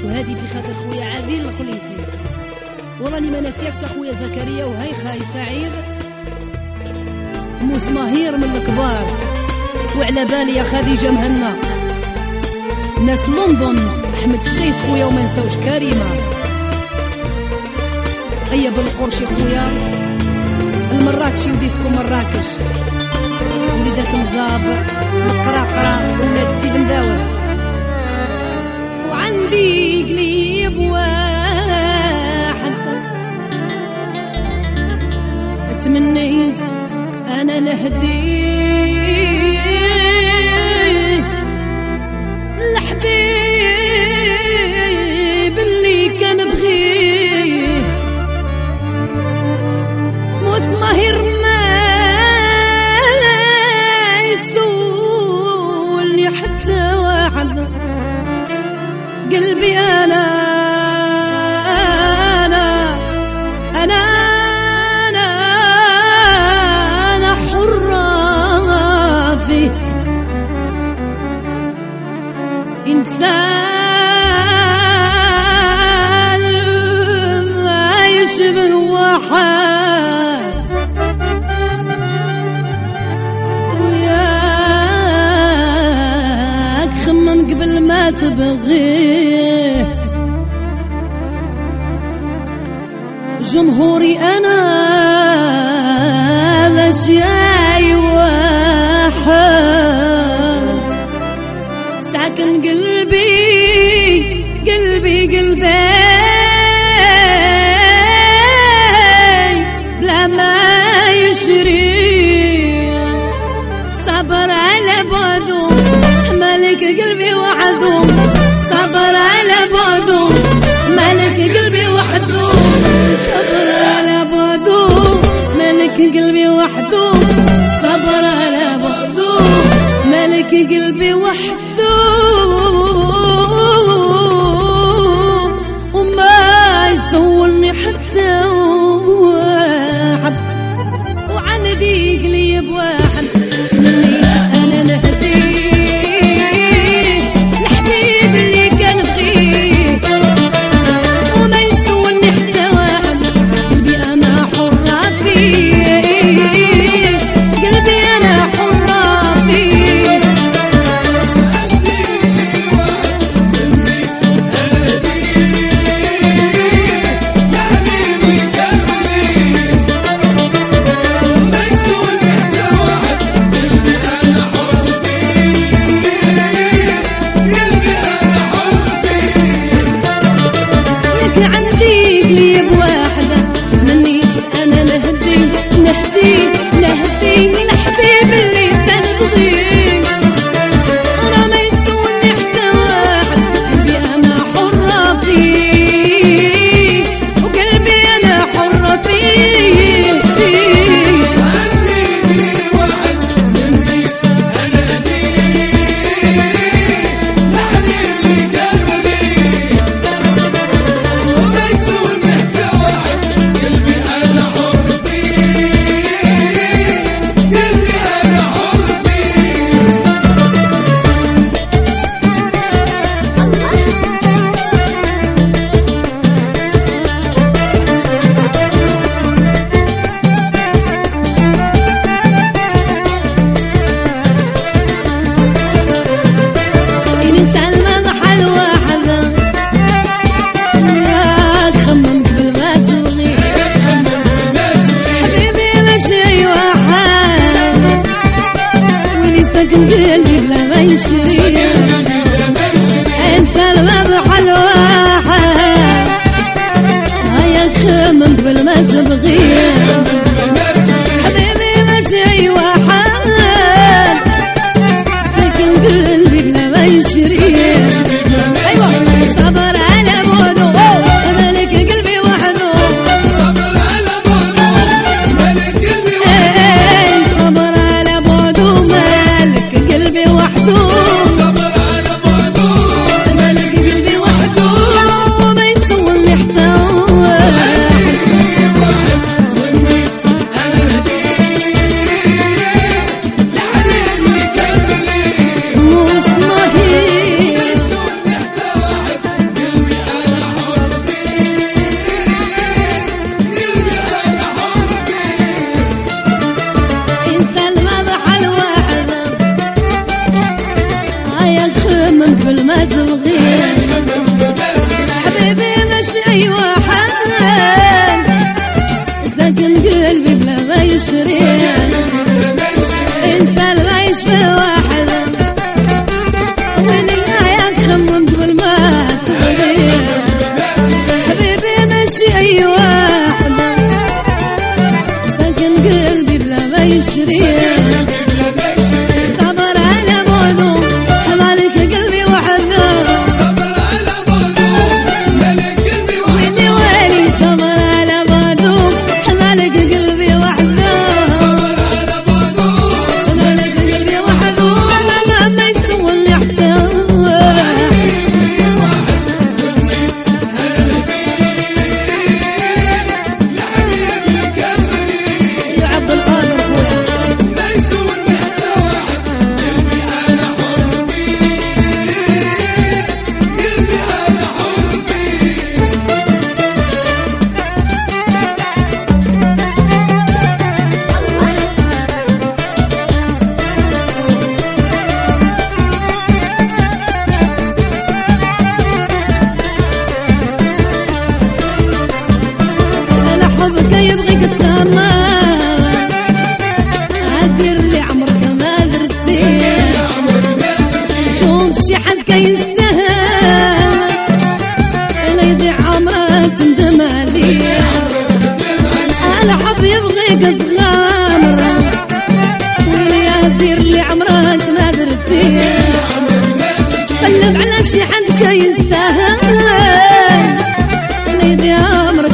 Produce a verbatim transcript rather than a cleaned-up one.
وهذه في خاطر خويا عادل الخليفي، وراني ما ناسيكش اخويا زكريا وهي خاي سعيد مسماهير من الكبار، وعلى بالي يا خديجه مهنا ناس لندن احمد السيس خويا، وما نساوش كريمه هيا بالقرش خويا المراكشي وديسكو مراكش وليدات مزاب القراقره ولاد السي بن داود. وعندي قليب واحد تمنيت انا نهديه الحبيب اللي كان بغيه مسمهر ما يسولني حتى واحد. قلبي انا انا انا انا انا حرة فيه انسان ما يشبه واحد، وياك خمم قبل ما تبغيه. جمهوري انا ماشي واحد، ساكن قلبي قلبي قلبي بلا ما يشري، صبر على بعضه مالك قلبي وحده، صبر على بعضه مالك قلبي وحده، صبر على بعضه مالك قلبي وحده، صبر على بعضه مالك قلبي وحده، وما يسولني حتى واحد. وعندي قليب واحد تمنيت انا نهديه الحبيب اللي كان بغيه وما يسولني حتى واحد. قلبي انا حرة فيه، قلبي انا حرة فيه. عندي قليب واحدة تمنيت انا نهدي نهدي نهدي الحبيب اللي كان بغيه، انا ما يسولني حتى واحد. قلبي انا حرة فيه، وقلبي انا حرة فيه. عندي قليب واحد تمنيت انا نهديه الحبيب اللي كان بغيه وما يسولني خمم قبل ما تبغي حبيبي مش اي واحد ساكن قلبي بلا ما يشري انسان ما يشبه واحد ونهاية خمم قبل ما تبغي حبيبي مش اي واحد ساكن قلبي بلا ما يشري صبر على بعده مالك قلبي وحده صبر على بعده مالك قلبي وحده ويلي ويلي صبر على بعده مالك قلبي وحده صبر على بعده مالك قلبي وحده ما ما يسوى اللي احتاج يا عبد القادر خويا ما يسوى المحتى واحد قلبي انا حر فيه قلبي انا حر فيه انا حبك يبغيك تسمى عدير لي عمرك ما درتي شوف شي حد كيستاهل انا يضيع عمرك تندم عليه انا حب يبغيك تغامر ويلي يدير لي عمرك ما درتي قلب على شي حد كيستاهل انا يضيع عمرك